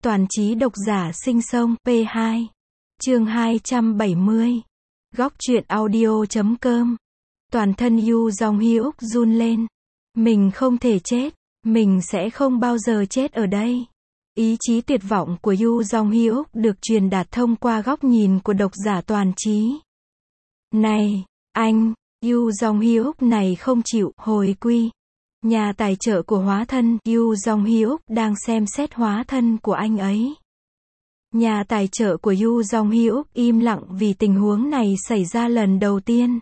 Toàn trí độc giả sinh sông P2. Chương 270. Góc truyện audio.com. Toàn thân Yu Dong Hyuk run lên. Mình không thể chết. Mình sẽ không bao giờ chết ở đây. Ý chí tuyệt vọng của Yu Dong Hyuk được truyền đạt thông qua góc nhìn của độc giả Toàn trí. Này, anh, Yu Dong Hyuk này không chịu hồi quy. Nhà tài trợ của hóa thân Yu Dong Hyuk đang xem xét hóa thân của anh ấy. Nhà tài trợ của Yu Dong Hyuk im lặng vì tình huống này xảy ra lần đầu tiên.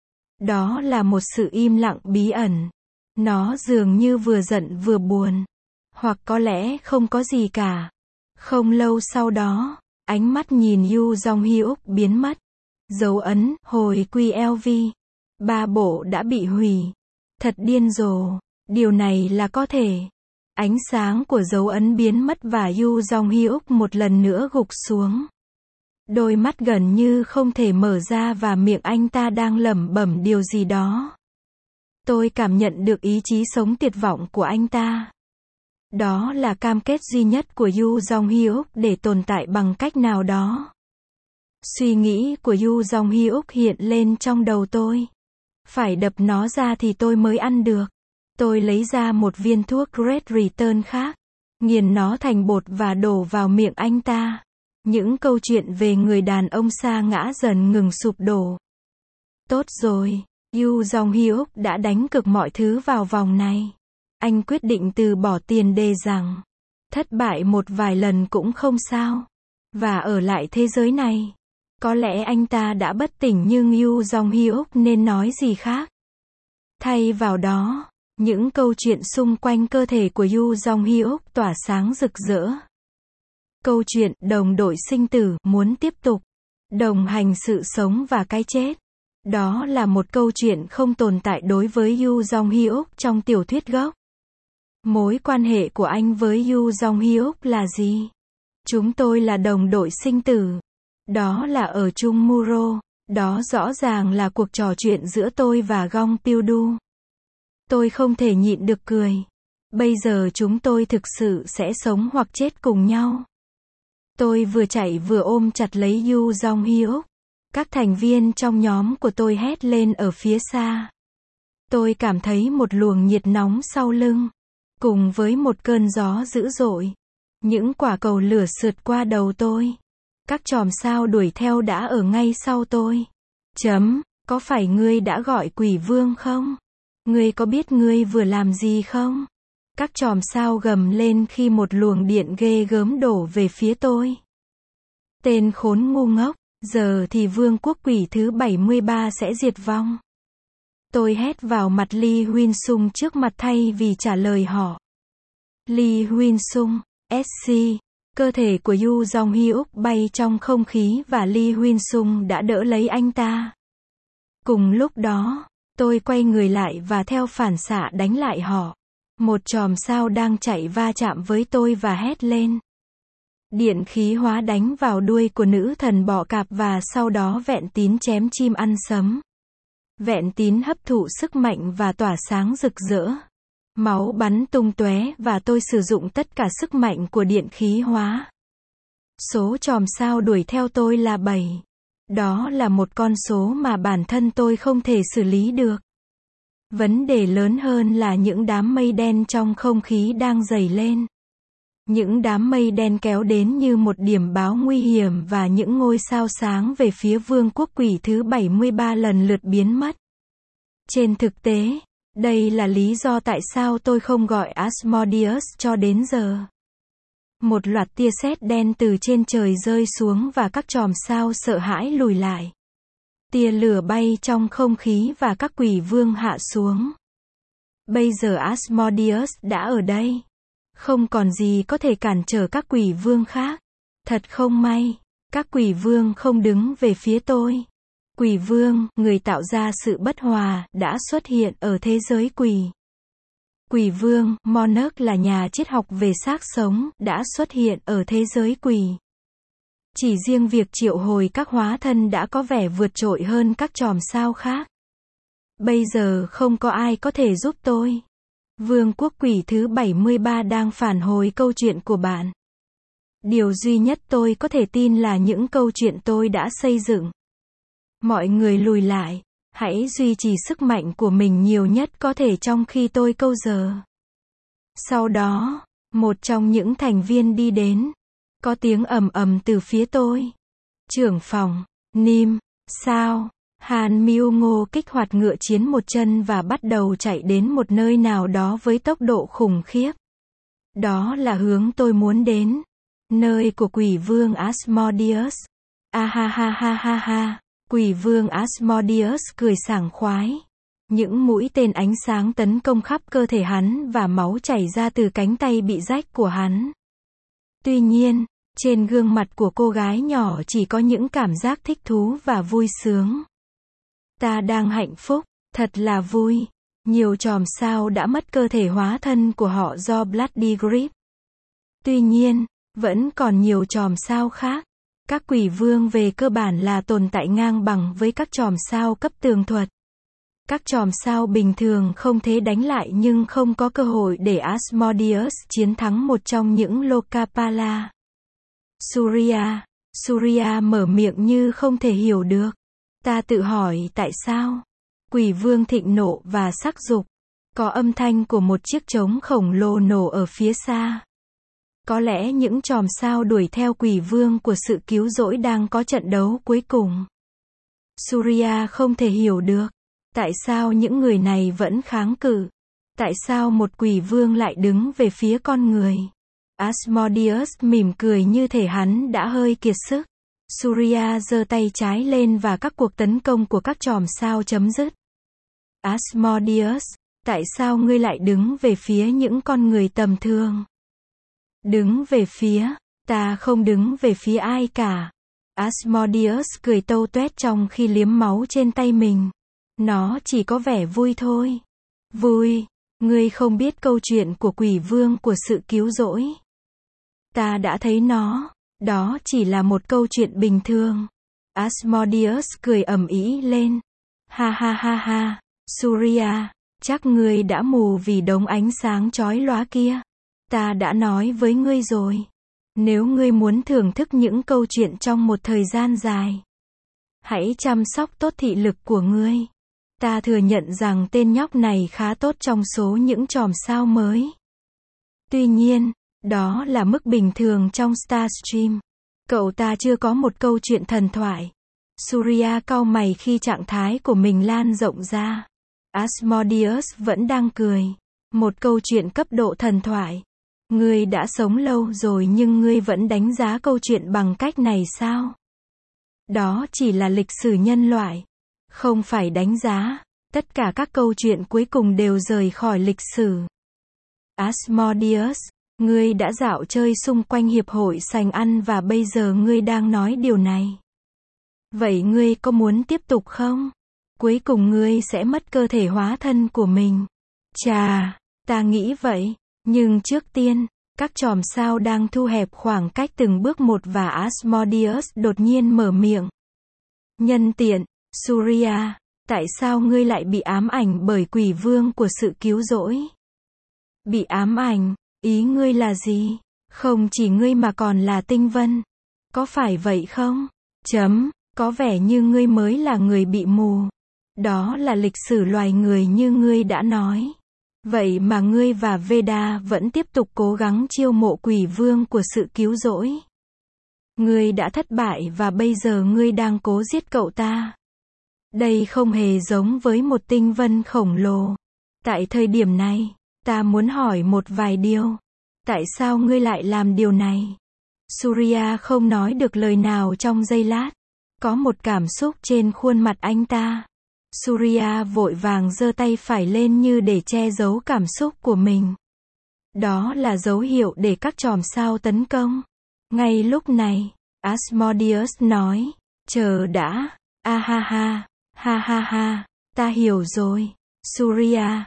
Đó là một sự im lặng bí ẩn. Nó dường như vừa giận vừa buồn. Hoặc có lẽ không có gì cả. Không lâu sau đó, ánh mắt nhìn Yu Dong Hyuk biến mất. Dấu ấn hồi quy LV 3 bộ đã bị hủy. Thật điên rồ. Điều này là có thể. Ánh sáng của dấu ấn biến mất và Yu Dong Hyuk một lần nữa gục xuống. Đôi mắt gần như không thể mở ra và miệng anh ta đang lẩm bẩm điều gì đó. Tôi cảm nhận được ý chí sống tuyệt vọng của anh ta. Đó là cam kết duy nhất của Yu Dong Hyuk để tồn tại bằng cách nào đó. Suy nghĩ của Yu Dong Hyuk hiện lên trong đầu tôi. Phải đập nó ra thì tôi mới ăn được. Tôi lấy ra một viên thuốc Great Return khác, nghiền nó thành bột và đổ vào miệng anh ta. Những câu chuyện về người đàn ông sa ngã dần ngừng sụp đổ. Tốt rồi, Yu Dong Hyuk đã đánh cược mọi thứ vào vòng này. Anh quyết định từ bỏ tiền đề rằng, thất bại một vài lần cũng không sao. Và ở lại thế giới này. Có lẽ anh ta đã bất tỉnh nhưng Yu Dong Hyuk nên nói gì khác. Thay vào đó, những câu chuyện xung quanh cơ thể của Yu Dong Hyuk tỏa sáng rực rỡ. Câu chuyện đồng đội sinh tử muốn tiếp tục, đồng hành sự sống và cái chết. Đó là một câu chuyện không tồn tại đối với Yu Dong Hyuk trong tiểu thuyết gốc. Mối quan hệ của anh với Yu Dong Hyuk là gì? Chúng tôi là đồng đội sinh tử. Đó là ở chung Muro. Đó rõ ràng là cuộc trò chuyện giữa tôi và Gong Pil-du. Tôi không thể nhịn được cười. Bây giờ chúng tôi thực sự sẽ sống hoặc chết cùng nhau. Tôi vừa chạy vừa ôm chặt lấy Yu Dong Hyuk. Các thành viên trong nhóm của tôi hét lên ở phía xa. Tôi cảm thấy một luồng nhiệt nóng sau lưng. Cùng với một cơn gió dữ dội. Những quả cầu lửa sượt qua đầu tôi. Các chòm sao đuổi theo đã ở ngay sau tôi. Có phải ngươi đã gọi quỷ vương không? Ngươi có biết ngươi vừa làm gì không? Các chòm sao gầm lên khi một luồng điện ghê gớm đổ về phía tôi. Tên khốn ngu ngốc, giờ thì vương quốc quỷ thứ 73 sẽ diệt vong. Tôi hét vào mặt Lee Huyên Sung trước mặt thay vì trả lời họ. Lee Huyên Sung, SC. Cơ thể của Yu Dong Hyuk bay trong không khí và Lee Huyên Sung đã đỡ lấy anh ta. Cùng lúc đó, tôi quay người lại và theo phản xạ đánh lại họ. Một chòm sao đang chạy va chạm với tôi và hét lên. Điện khí hóa đánh vào đuôi của nữ thần bọ cạp và sau đó Vẹn Tín chém chim ăn sấm. Vẹn Tín hấp thụ sức mạnh và tỏa sáng rực rỡ. Máu bắn tung tóe và tôi sử dụng tất cả sức mạnh của điện khí hóa. Số chòm sao đuổi theo tôi là 7. Đó là một con số mà bản thân tôi không thể xử lý được. Vấn đề lớn hơn là những đám mây đen trong không khí đang dày lên. Những đám mây đen kéo đến như một điểm báo nguy hiểm và những ngôi sao sáng về phía vương quốc quỷ thứ 73 lần lượt biến mất. Trên thực tế, đây là lý do tại sao tôi không gọi Asmodeus cho đến giờ. Một loạt tia sét đen từ trên trời rơi xuống và các chòm sao sợ hãi lùi lại. Tia lửa bay trong không khí và các quỷ vương hạ xuống. Bây giờ Asmodeus đã ở đây. Không còn gì có thể cản trở các quỷ vương khác. Thật không may, các quỷ vương không đứng về phía tôi. Quỷ vương, người tạo ra sự bất hòa, đã xuất hiện ở thế giới quỷ. Quỷ vương, Monarch là nhà triết học về xác sống, đã xuất hiện ở thế giới quỷ. Chỉ riêng việc triệu hồi các hóa thân đã có vẻ vượt trội hơn các chòm sao khác. Bây giờ không có ai có thể giúp tôi. Vương quốc quỷ thứ 73 đang phản hồi câu chuyện của bạn. Điều duy nhất tôi có thể tin là những câu chuyện tôi đã xây dựng. Mọi người lùi lại. Hãy duy trì sức mạnh của mình nhiều nhất có thể trong khi tôi câu giờ. Sau đó, một trong những thành viên đi đến. Có tiếng ầm ầm từ phía tôi. Trưởng phòng, Nim, sao? Han Myung-ngo kích hoạt ngựa chiến một chân và bắt đầu chạy đến một nơi nào đó với tốc độ khủng khiếp. Đó là hướng tôi muốn đến. Nơi của quỷ vương Asmodeus. Ha ha ha ha ha. Quỷ vương Asmodeus cười sảng khoái. Những mũi tên ánh sáng tấn công khắp cơ thể hắn và máu chảy ra từ cánh tay bị rách của hắn. Tuy nhiên, trên gương mặt của cô gái nhỏ chỉ có những cảm giác thích thú và vui sướng. Ta đang hạnh phúc, thật là vui. Nhiều chòm sao đã mất cơ thể hóa thân của họ do Bloody Grip. Tuy nhiên, vẫn còn nhiều chòm sao khác. Các quỷ vương về cơ bản là tồn tại ngang bằng với các chòm sao cấp tường thuật. Các chòm sao bình thường không thể đánh lại nhưng không có cơ hội để Asmodeus chiến thắng một trong những Lokapala. Surya mở miệng như không thể hiểu được. Ta tự hỏi tại sao? Quỷ vương thịnh nộ và sắc dục. Có âm thanh của một chiếc trống khổng lồ nổ ở phía xa. Có lẽ những chòm sao đuổi theo quỷ vương của sự cứu rỗi đang có trận đấu cuối cùng. Surya không thể hiểu được. Tại sao những người này vẫn kháng cự? Tại sao một quỷ vương lại đứng về phía con người? Asmodeus mỉm cười như thể hắn đã hơi kiệt sức. Surya giơ tay trái lên và các cuộc tấn công của các chòm sao chấm dứt. Asmodeus, tại sao ngươi lại đứng về phía những con người tầm thường? Đứng về phía, ta không đứng về phía ai cả. Asmodeus cười tâu tuét trong khi liếm máu trên tay mình. Nó chỉ có vẻ vui thôi. Vui, ngươi không biết câu chuyện của quỷ vương của sự cứu rỗi. Ta đã thấy nó, đó chỉ là một câu chuyện bình thường. Asmodeus cười ầm ĩ lên. Ha ha ha ha, Surya, chắc ngươi đã mù vì đống ánh sáng chói lóa kia. Ta đã nói với ngươi rồi. Nếu ngươi muốn thưởng thức những câu chuyện trong một thời gian dài, hãy chăm sóc tốt thị lực của ngươi. Ta thừa nhận rằng tên nhóc này khá tốt trong số những chòm sao mới. Tuy nhiên, đó là mức bình thường trong Starstream. Cậu ta chưa có một câu chuyện thần thoại. Surya cau mày khi trạng thái của mình lan rộng ra. Asmodeus vẫn đang cười. Một câu chuyện cấp độ thần thoại. Ngươi đã sống lâu rồi nhưng ngươi vẫn đánh giá câu chuyện bằng cách này sao? Đó chỉ là lịch sử nhân loại. Không phải đánh giá. Tất cả các câu chuyện cuối cùng đều rời khỏi lịch sử. Asmodeus, ngươi đã dạo chơi xung quanh hiệp hội sành ăn và bây giờ ngươi đang nói điều này. Vậy ngươi có muốn tiếp tục không? Cuối cùng ngươi sẽ mất cơ thể hóa thân của mình. Chà, ta nghĩ vậy. Nhưng trước tiên, các chòm sao đang thu hẹp khoảng cách từng bước một và Asmodeus đột nhiên mở miệng. Nhân tiện, Surya, tại sao ngươi lại bị ám ảnh bởi quỷ vương của sự cứu rỗi? Bị ám ảnh, ý ngươi là gì? Không chỉ ngươi mà còn là tinh vân. Có phải vậy không? Có vẻ như ngươi mới là người bị mù. Đó là lịch sử loài người như ngươi đã nói. Vậy mà ngươi và Veda vẫn tiếp tục cố gắng chiêu mộ quỷ vương của sự cứu rỗi. Ngươi đã thất bại và bây giờ ngươi đang cố giết cậu ta. Đây không hề giống với một tinh vân khổng lồ. Tại thời điểm này, ta muốn hỏi một vài điều. Tại sao ngươi lại làm điều này? Surya không nói được lời nào trong giây lát. Có một cảm xúc trên khuôn mặt anh ta. Surya vội vàng giơ tay phải lên như để che giấu cảm xúc của mình. Đó là dấu hiệu để các chòm sao tấn công. Ngay lúc này, Asmodeus nói, chờ đã, ha ha, ta hiểu rồi. Surya,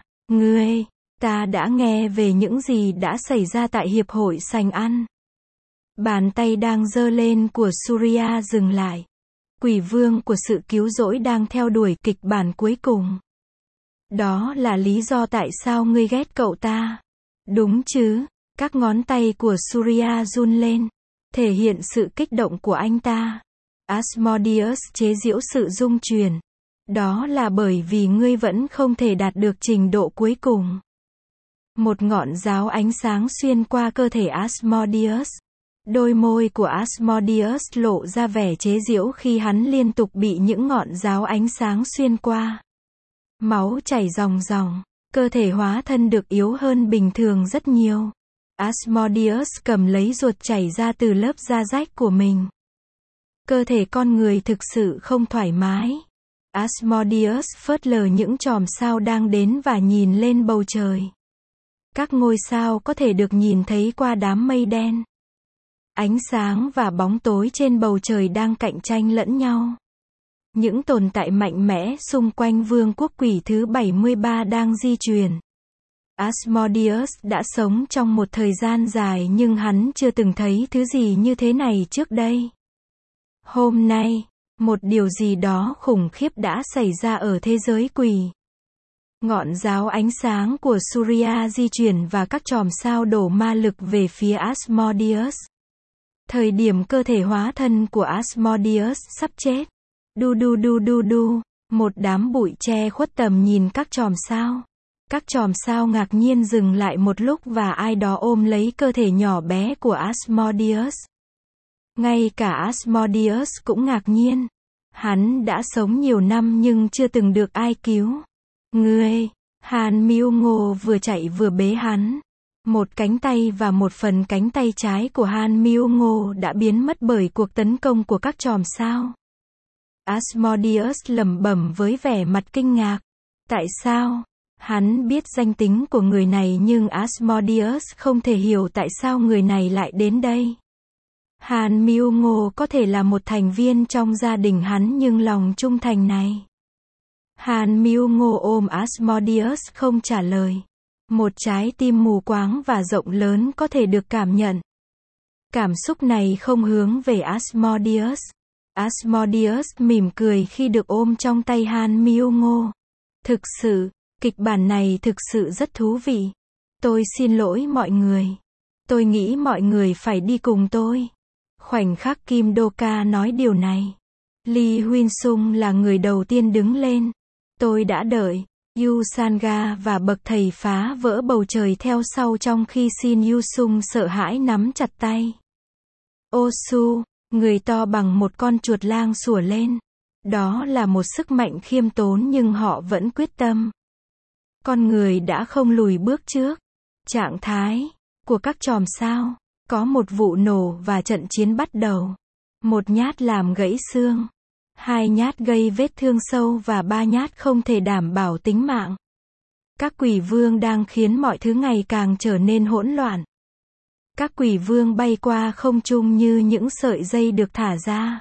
ta đã nghe về những gì đã xảy ra tại hiệp hội sành ăn. Bàn tay đang giơ lên của Surya dừng lại. Quỷ vương của sự cứu rỗi đang theo đuổi kịch bản cuối cùng. Đó là lý do tại sao ngươi ghét cậu ta. Đúng chứ? Các ngón tay của Surya run lên. thể hiện sự kích động của anh ta. Asmodeus chế giễu sự rung chuyển. Đó là bởi vì ngươi vẫn không thể đạt được trình độ cuối cùng. Một ngọn giáo ánh sáng xuyên qua cơ thể Asmodeus. Đôi môi của Asmodeus lộ ra vẻ chế giễu khi hắn liên tục bị những ngọn giáo ánh sáng xuyên qua. Máu chảy ròng ròng, cơ thể hóa thân được yếu hơn bình thường rất nhiều. Asmodeus cầm lấy ruột chảy ra từ lớp da rách của mình. Cơ thể con người thực sự không thoải mái. Asmodeus phớt lờ những chòm sao đang đến và nhìn lên bầu trời. Các ngôi sao có thể được nhìn thấy qua đám mây đen. Ánh sáng và bóng tối trên bầu trời đang cạnh tranh lẫn nhau. Những tồn tại mạnh mẽ xung quanh vương quốc quỷ thứ 73 đang di chuyển. Asmodeus đã sống trong một thời gian dài nhưng hắn chưa từng thấy thứ gì như thế này trước đây. Hôm nay, một điều gì đó khủng khiếp đã xảy ra ở thế giới quỷ. Ngọn giáo ánh sáng của Surya di chuyển và các chòm sao đổ ma lực về phía Asmodeus. Thời điểm cơ thể hóa thân của Asmodeus sắp chết. Đu đu đu đu đu, một đám bụi che khuất tầm nhìn các chòm sao. Các chòm sao ngạc nhiên dừng lại một lúc và ai đó ôm lấy cơ thể nhỏ bé của Asmodeus. Ngay cả Asmodeus cũng ngạc nhiên. Hắn đã sống nhiều năm nhưng chưa từng được ai cứu. Ngươi, Han Myung-ngô vừa chạy vừa bế hắn. Một cánh tay và một phần cánh tay trái của Han Myung-ngô đã biến mất bởi cuộc tấn công của các chòm sao. Asmodeus lẩm bẩm với vẻ mặt kinh ngạc. Tại sao? Hắn biết danh tính của người này nhưng Asmodeus không thể hiểu tại sao người này lại đến đây. Han Myung-ngô có thể là một thành viên trong gia đình hắn nhưng lòng trung thành này. Han Myung-ngô ôm Asmodeus không trả lời. Một trái tim mù quáng và rộng lớn có thể được cảm nhận. Cảm xúc này không hướng về Asmodeus. Asmodeus mỉm cười khi được ôm trong tay Han Myung-ngô. Thực sự, kịch bản này thực sự rất thú vị. Tôi xin lỗi mọi người. Tôi nghĩ mọi người phải đi cùng tôi. Khoảnh khắc Kim Do-ka nói điều này. Lee Huynh-sung là người đầu tiên đứng lên. Tôi đã đợi. Yu Sanga và bậc thầy phá vỡ bầu trời theo sau trong khi Shin Yu-sung sợ hãi nắm chặt tay. Osu, người to bằng một con chuột lang sủa lên. Đó là một sức mạnh khiêm tốn nhưng họ vẫn quyết tâm. Con người đã không lùi bước trước. Trạng thái của các chòm sao. Có một vụ nổ và trận chiến bắt đầu. Một nhát làm gãy xương. 2 nhát gây vết thương sâu và 3 nhát không thể đảm bảo tính mạng. Các quỷ vương đang khiến mọi thứ ngày càng trở nên hỗn loạn. Các quỷ vương bay qua không trung như những sợi dây được thả ra.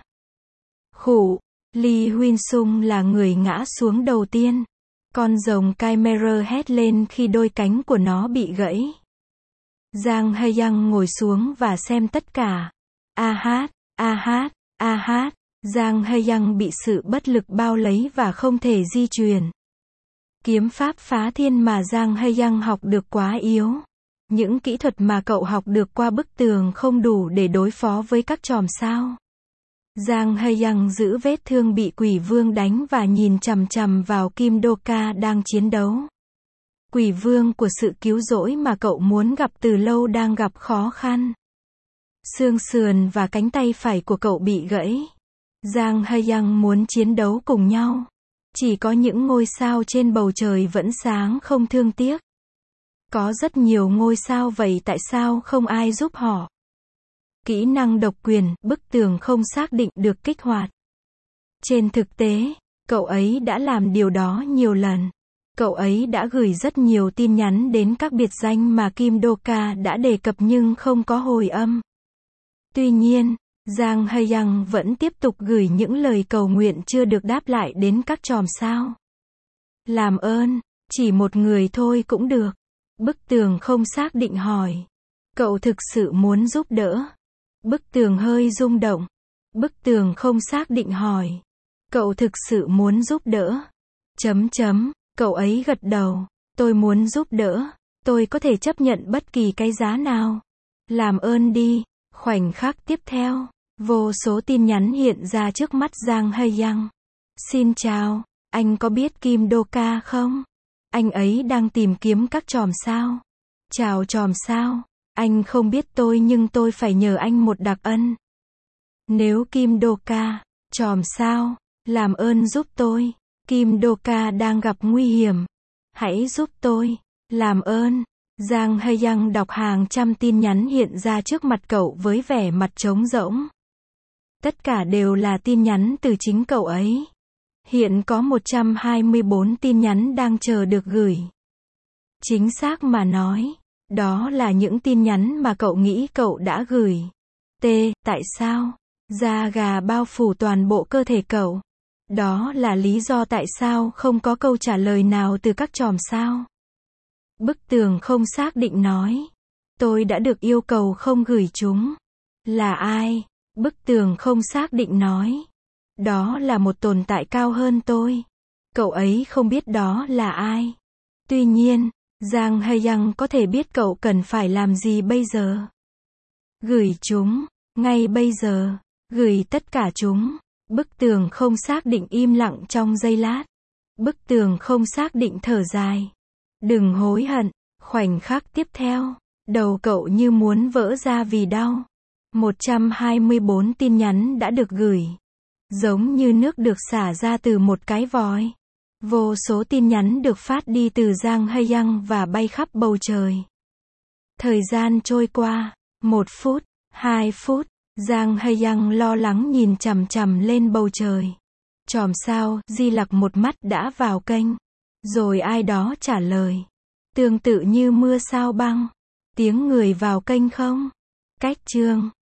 Khủ, Lee Huynh-sung là người ngã xuống đầu tiên. Con rồng Chimera hét lên khi đôi cánh của nó bị gãy. Giang Hae-young ngồi xuống và xem tất cả. A hát, a hát, a hát. Giang Hae-young bị sự bất lực bao lấy và không thể di chuyển. Kiếm pháp phá thiên mà Giang Hae-young học được quá yếu. Những kỹ thuật mà cậu học được qua bức tường không đủ để đối phó với các chòm sao. Giang Hae-young giữ vết thương bị quỷ vương đánh và nhìn chằm chằm vào Kim Do-ka đang chiến đấu. Quỷ vương của sự cứu rỗi mà cậu muốn gặp từ lâu đang gặp khó khăn. Xương sườn và cánh tay phải của cậu bị gãy. Giang Hae-young muốn chiến đấu cùng nhau. Chỉ có những ngôi sao trên bầu trời vẫn sáng không thương tiếc. Có rất nhiều ngôi sao vậy tại sao không ai giúp họ? Kỹ năng độc quyền, bức tường không xác định được kích hoạt. Trên thực tế, cậu ấy đã làm điều đó nhiều lần. Cậu ấy đã gửi rất nhiều tin nhắn đến các biệt danh mà Kim Do-ka đã đề cập nhưng không có hồi âm. Tuy nhiên, Giang Hae-young vẫn tiếp tục gửi những lời cầu nguyện chưa được đáp lại đến các chòm sao. Làm ơn, chỉ một người thôi cũng được. Bức tường không xác định hỏi. Cậu thực sự muốn giúp đỡ. Bức tường hơi rung động. Bức tường không xác định hỏi. Cậu thực sự muốn giúp đỡ. Cậu ấy gật đầu. Tôi muốn giúp đỡ. Tôi có thể chấp nhận bất kỳ cái giá nào. Làm ơn đi. Khoảnh khắc tiếp theo, vô số tin nhắn hiện ra trước mắt Giang Hae-young. Xin chào, anh có biết Kim Do-ka không? Anh ấy đang tìm kiếm các chòm sao. Chào chòm sao, anh không biết tôi nhưng tôi phải nhờ anh một đặc ân. Nếu Kim Do-ka, chòm sao, làm ơn giúp tôi. Kim Do-ka đang gặp nguy hiểm. Hãy giúp tôi, làm ơn. Giang Hae-young đọc hàng trăm tin nhắn hiện ra trước mặt cậu với vẻ mặt trống rỗng. Tất cả đều là tin nhắn từ chính cậu ấy. Hiện có 124 tin nhắn đang chờ được gửi. Chính xác mà nói, đó là những tin nhắn mà cậu nghĩ cậu đã gửi. Tại sao? Da gà bao phủ toàn bộ cơ thể cậu. Đó là lý do tại sao không có câu trả lời nào từ các chòm sao. Bức tường không xác định nói. Tôi đã được yêu cầu không gửi chúng. Là ai? Bức tường không xác định nói. Đó là một tồn tại cao hơn tôi. Cậu ấy không biết đó là ai. Tuy nhiên, Giang Hae-young có thể biết cậu cần phải làm gì bây giờ. Gửi chúng, ngay bây giờ. Gửi tất cả chúng. Bức tường không xác định im lặng trong giây lát. Bức tường không xác định thở dài. Đừng hối hận. Khoảnh khắc tiếp theo, đầu cậu như muốn vỡ ra vì đau. 124 tin nhắn đã được gửi. Giống như nước được xả ra từ một cái vòi. Vô số tin nhắn được phát đi từ Giang Hae-young và bay khắp bầu trời. Thời gian trôi qua, 1 phút, 2 phút, Giang Hae-young lo lắng nhìn chằm chằm lên bầu trời. Chòm sao, Di Lặc một mắt đã vào kênh. Rồi ai đó trả lời. Tương tự như mưa sao băng. Tiếng người vào kênh không? Cách chương